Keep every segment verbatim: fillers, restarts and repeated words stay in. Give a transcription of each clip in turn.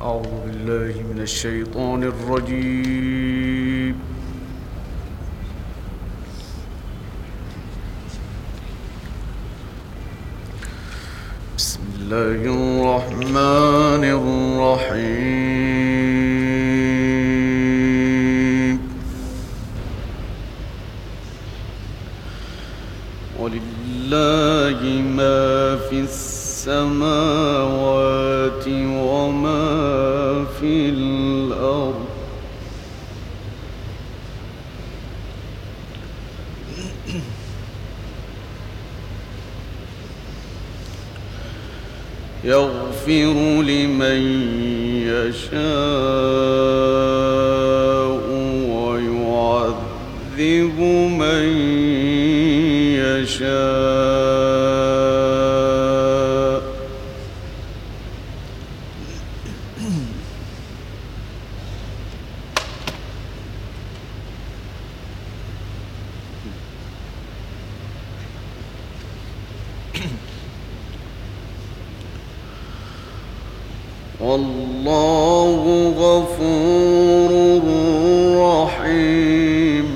أعوذ بالله من الشيطان الرجيم. بسم الله الرحمن الرحيم. ولله ما في السماوات وما في الأرض يغفر لمن يشاء ويعذب من يشاء والله غفور رحيم.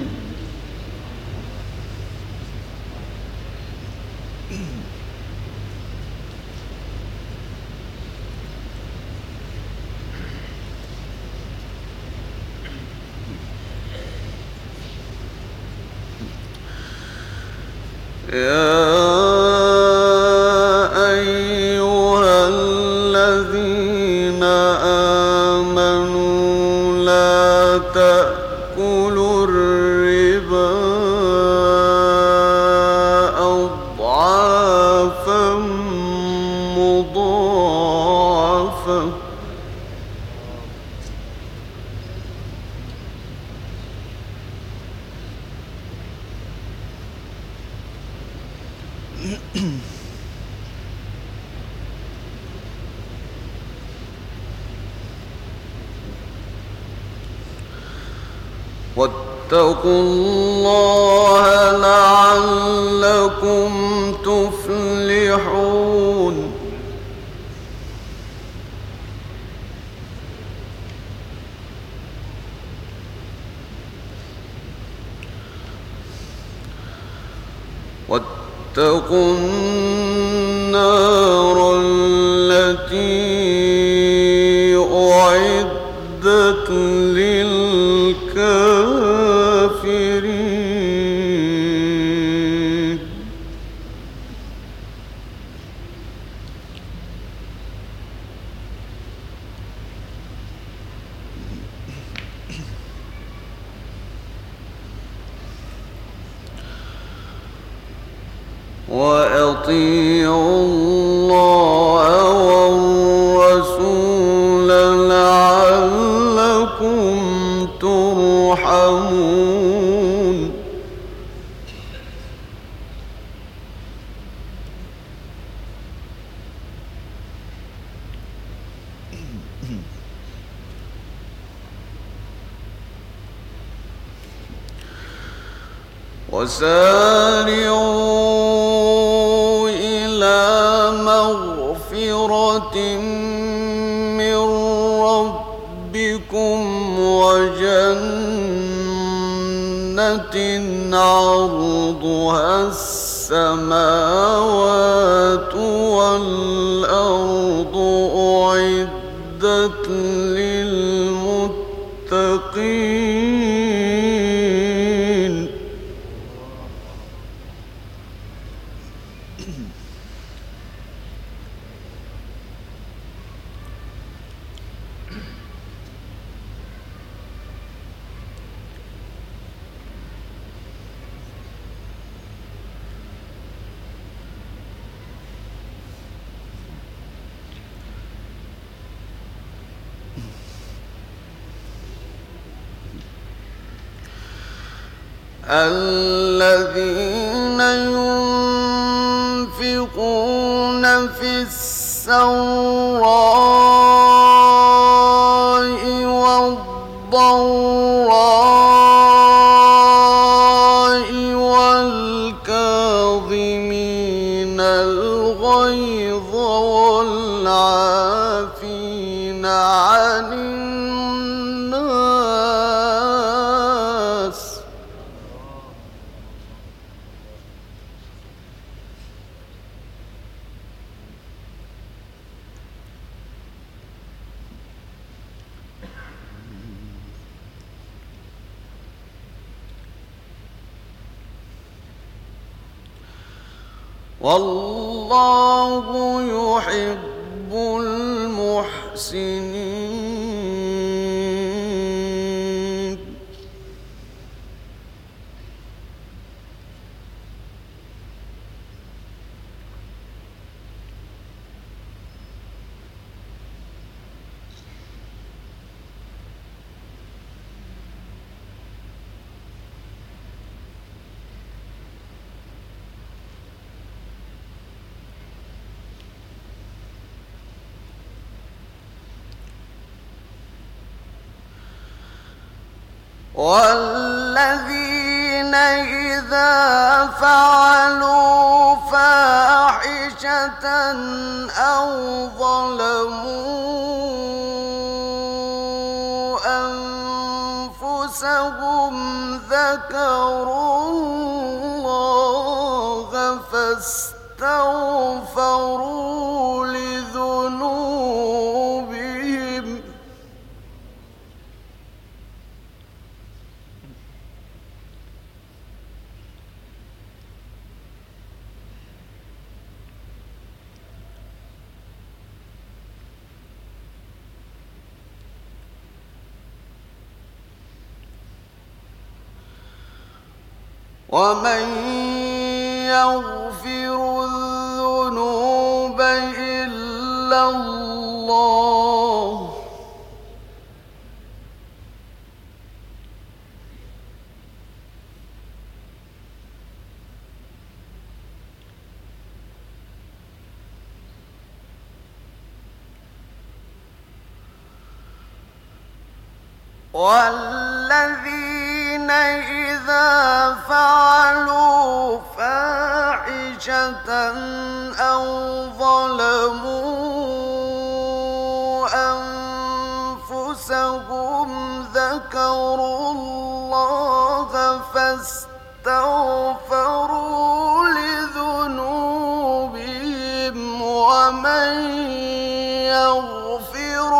يا أيها الذين آمنوا لا تأكلوا الربا أضعافا مضاعفة واتقوا الله لعلكم تفلحون. واتقوا النار التي أعدت للكافرين. وأطيعوا الله والرسول لعلكم ترحمون. وسارعوا إلى مغفرة من ربكم وجنة عرضها السماوات والأرض أعدت للمتقين. الذين ينفقون في السراء والضراء والكاظمين الغيظ والعافين عن الناس والله يحب المحسنين والذين إذا فعلوا فاحشة أو ظلموا أنفسهم ذكروا الله فاستغفروا لذنوبهم ومن يغفر الذنوب إلا الله والذين إذا فعلوا فاحشة أو ظلموا أنفسهم ذكروا الله فاستغفروا لذنوبهم ومن يغفر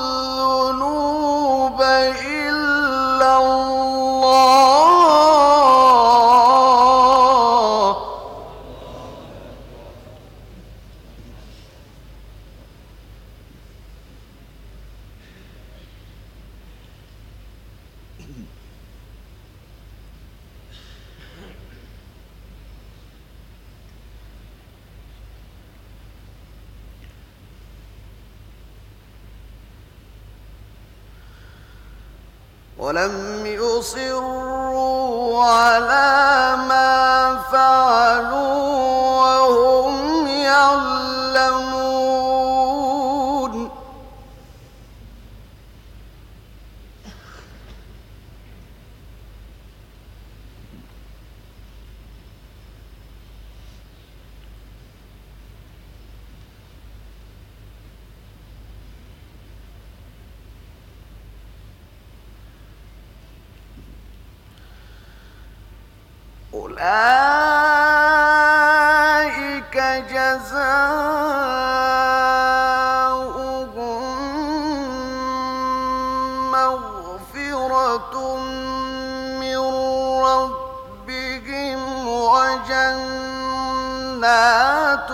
الذنوب إلا الله ولم يصروا على ما فعلوا وهم يعلمون أولئك جزاؤهم مغفرة من ربهم وجنات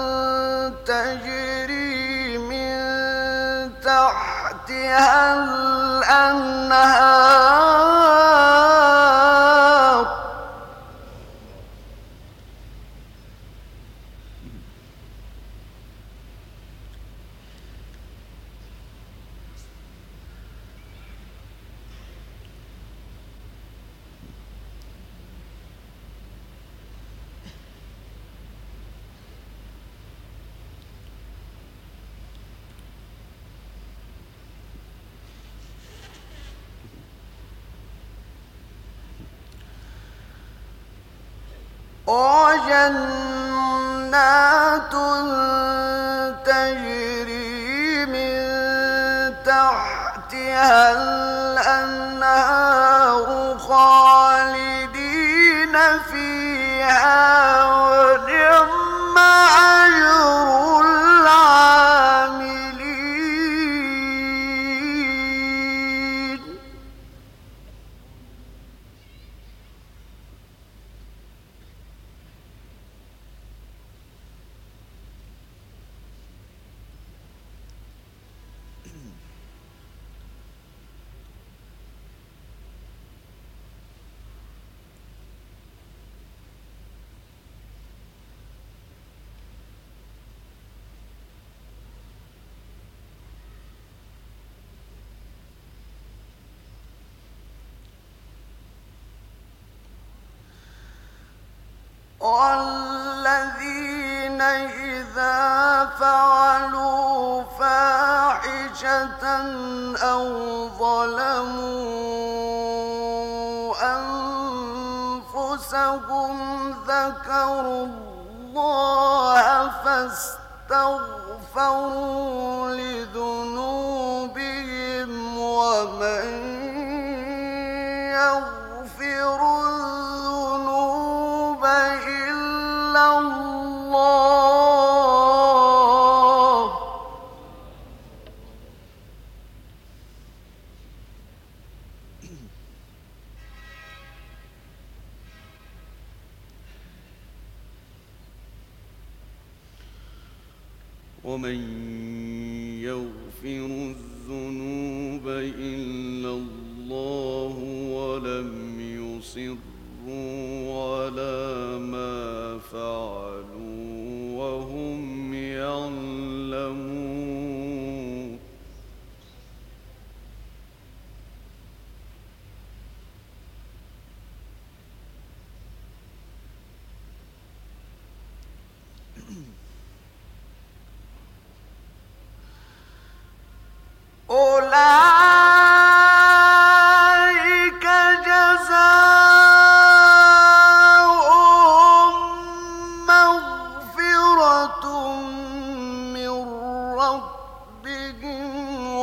تجري من تحتها الأنهار وجنات تجري من تحتها الأنهار خالدين فيها ونعم أجر العاملين. والذين إذا فعلوا فاحشة أو ظلموا أنفسهم ذكروا الله فاستغفروا لذنوبهم ومن يغفر الذنوب إلا الله ومن يغفر الذنوب إلا الله ولم يصروا على ما فعلوا وهم يعلمون. أولئك جزاؤهم مغفرة من ربهم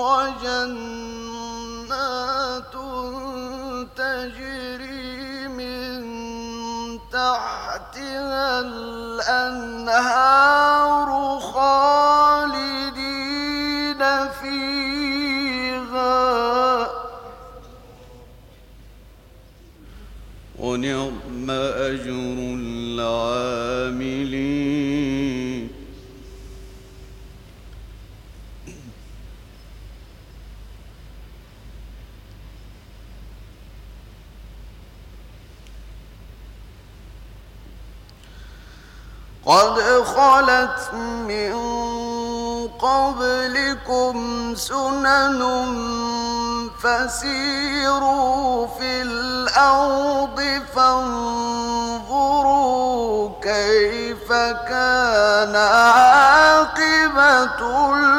وجنات تجري من تحتها الأنهار خالدين فيها ونعم أجر العاملين. قد خلت من قبلكم سنن فسيروا في الأرض فانظروا كيف كان عاقبة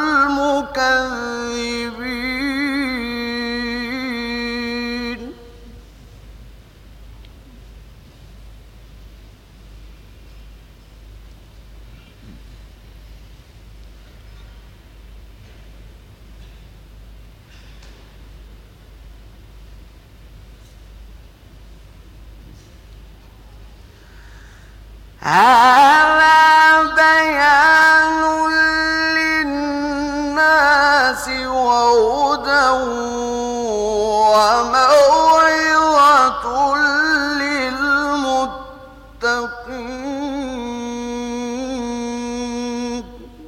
المكذبين. هذا بيان للناس وهدى وموعظة للمتقين.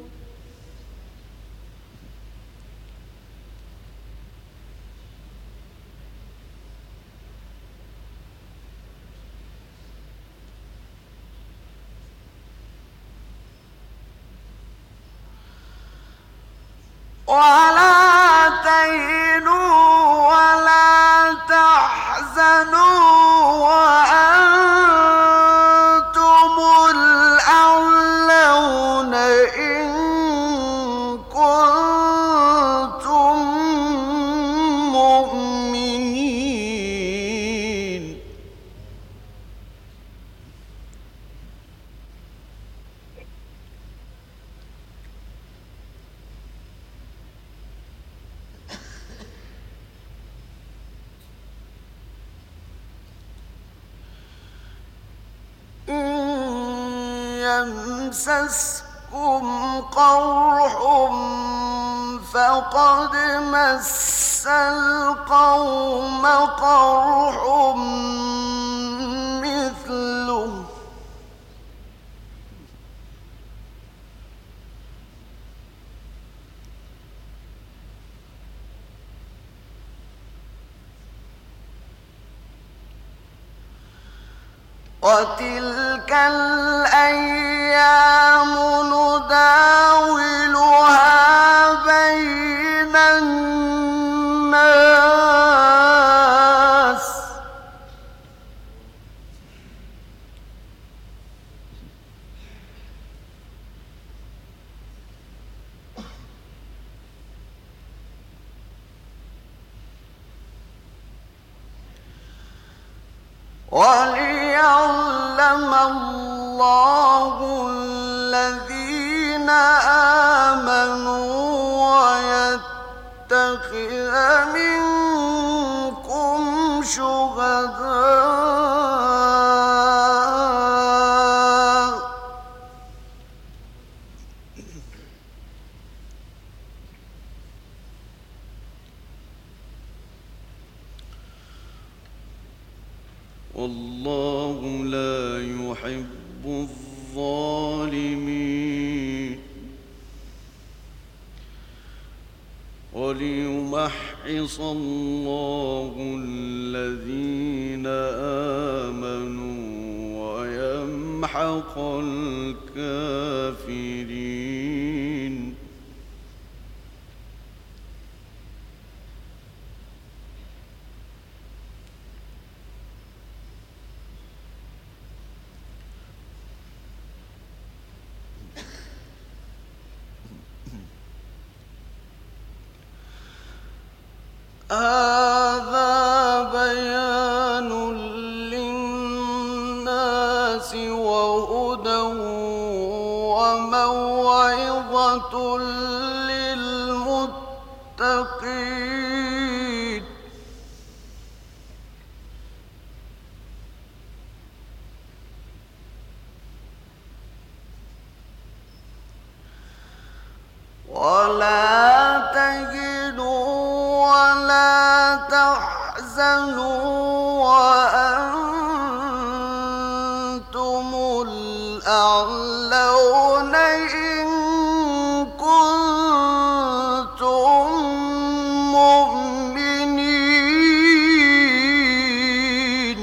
ولا تهنوا ولا تحزنوا وأنتم الأعلون إن كنتم مؤمنين. يمسسكم قرح فقد مس القوم قرح مثله وتلك الأيام نداولها بين الناس وليعلم الله الذين آمنوا ويتخذ منكم شهداء والله لا يحب الظالمين وليمحص الله الذين آمنوا ويمحق الكافرين هذا بيان للناس وهدى وموعظة للمتقين ولا تهنوا ولا تحزنوا وأنتم الأعلون إن كنتم مؤمنين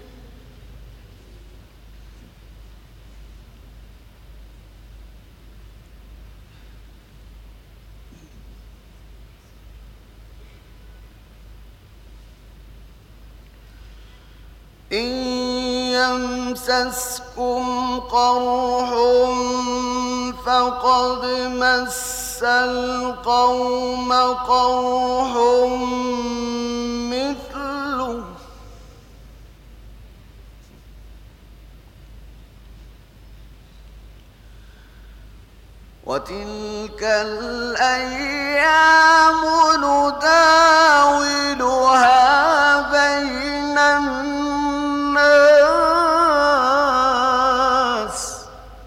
إن يمسسكم قرح فقد مس القوم قرح مثله وتلك الأيام نداولها بين الناس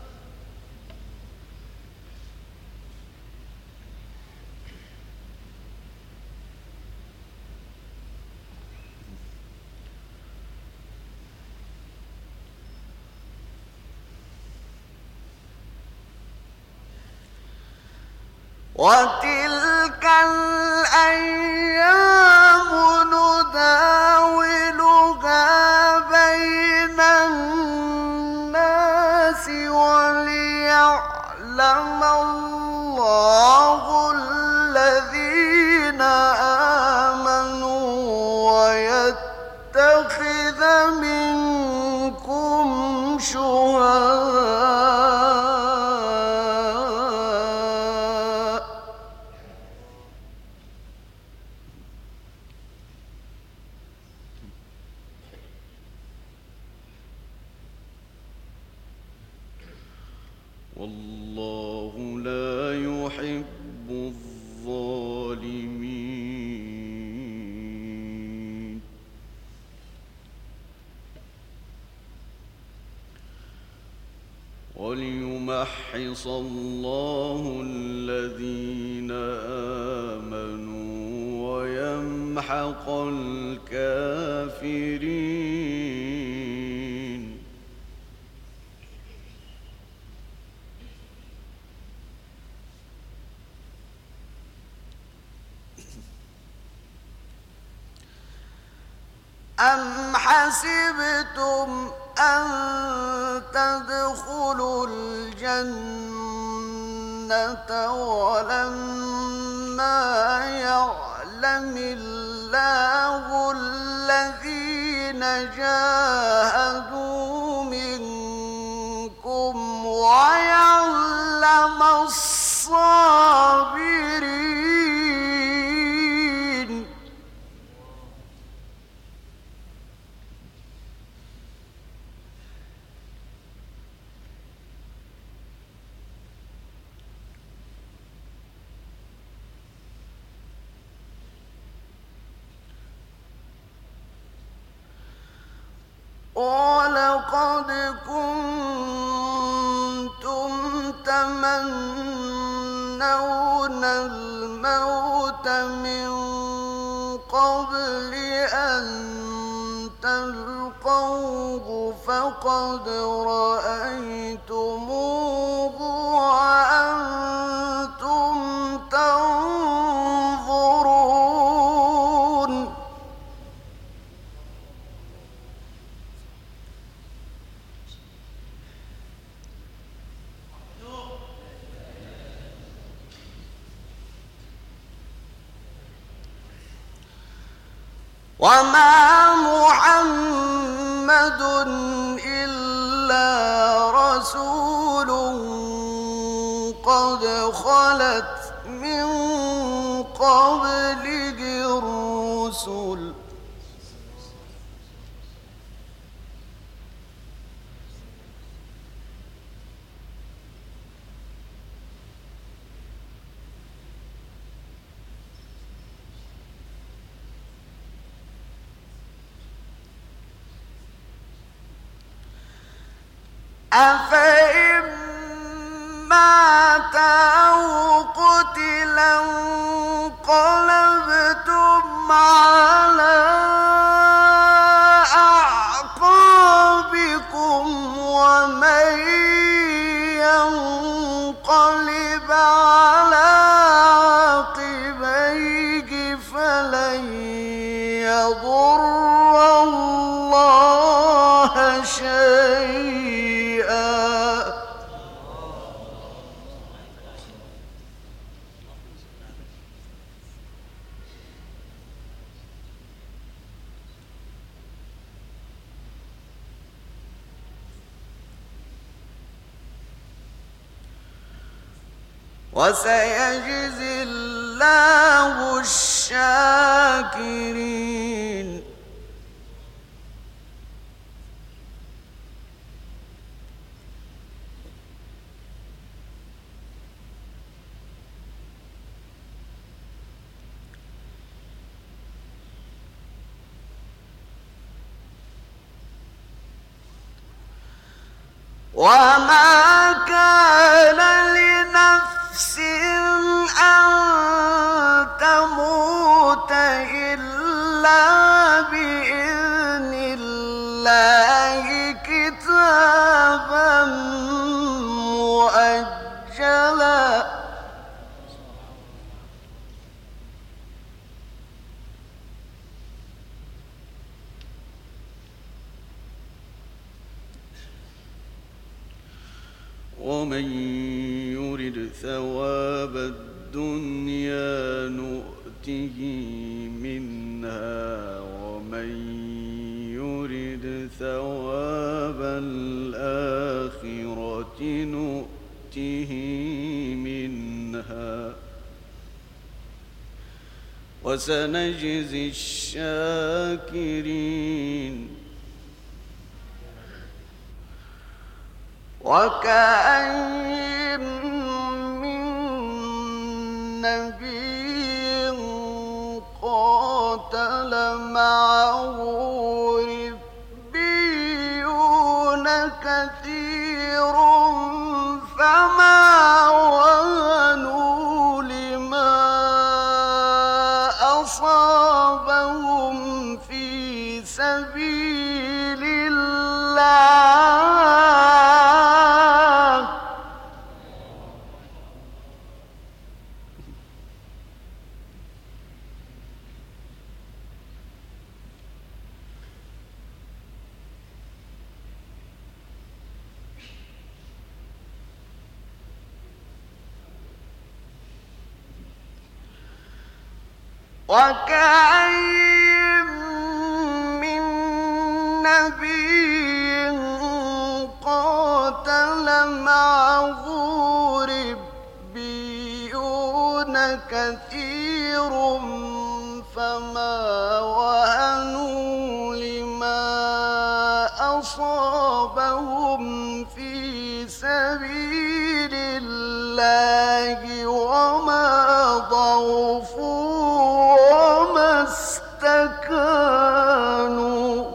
وتلك الأيام نداولها بين الناس وليعلم الله الذين آمنوا ويتخذ منكم شهداء والله لا يحب الظالمين ولي ليمحص الله الذين آمنوا ويمحق الكافرين. أم حسبتم أن تدخلوا الجنة ولما يعلم الله الذين جاهدوا منكم ويعلم الصابرين. وَلَقَدْ كُنتُمْ تَمَنَّوْنَ الْمَوْتَ مِنْ قَبْلِ أَنْ تَلْقَوْهُ فَقَدْ رَأَيْتُمُوهُ وَأَنْتُمْ تَنْظُرُونَ. وَمَا مُحَمَّدٌ إِلَّا رَسُولٌ قَدْ خَلَتْ مِن قَبْلِهِ الرُّسُلُ أَفَإِن مَّاتَ أَوْ قُتِلَ انقَلَبْتُمْ عَلَىٰ أَعْقَابِكُمْ وَمَن يَنقَلِبْ عَلَىٰ عَقِبَيْهِ فَلَن يَضُرَّ اللَّهَ شَيْئًا. وَسَيَجْزِي اللَّهُ الشَّاكِرِينَ. وَمَا كَانَ لِنَفْسٍ أَن تَمُوتَ إِلَّا بِإِذْنِ اللَّهِ كِتَابًا مُّؤَجَّلًا. ومن يرد ثواب الدنيا نؤته منها ومن يرد ثواب الآخرة نؤته منها وسنجزي الشاكرين. وَكَأَيِّن مِّن نَّبِيٍّ قَاتَلَ مَعَهُ رِبِّيُّونَ كَثِيرٌ فَمَا وكأين من نبي قاتل معه ربيون كثير فما وهنوا لما أصابهم في سبيل الله وما ضعفوا وما استكانوا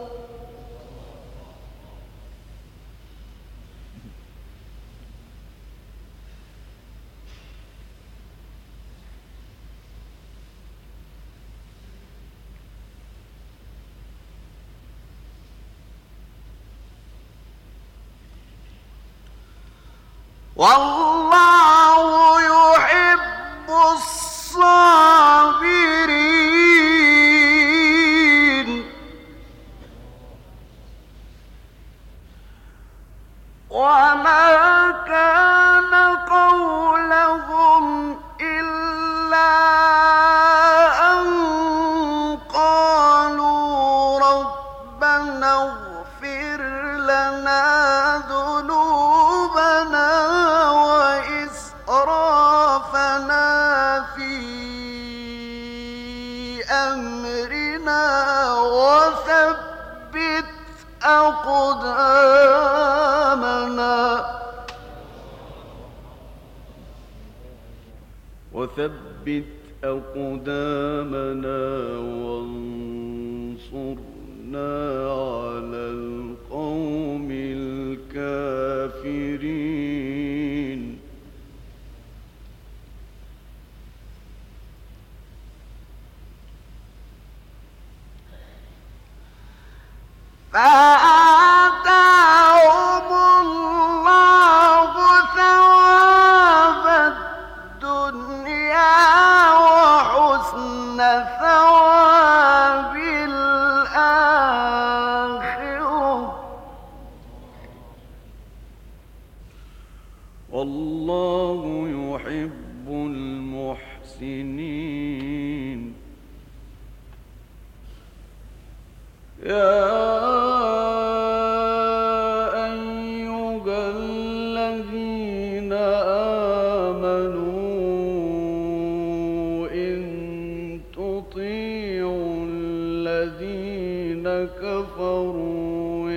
والله يحب الصابرين وما كان قولهم إلا أن قالوا ربنا اغفر لنا ذنوبنا وإسرافنا في أمرنا وثبت أقدامنا وثبت أقدامنا وانصرنا على القوم الكافرين فآتاهم الله ثواب الدنيا وحسن ثواب الآخرة والله يحب المحسنين يا أيها الذين آمنوا إن تطيعوا الذين كفروا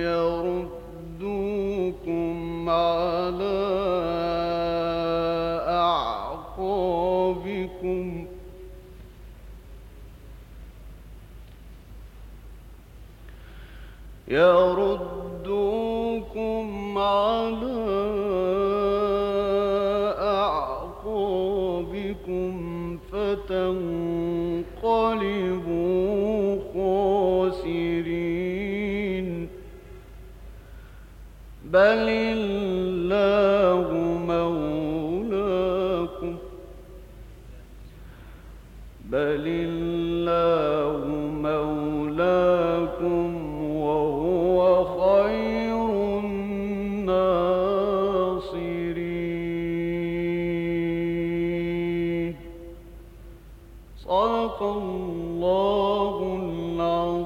يردوكم على أعقابكم يردوكم على أعقابكم فتنقلبوا خاسرين بل الله مولاكم بل الله مولاكم وهو خير الناصرين صدق الله العظيم.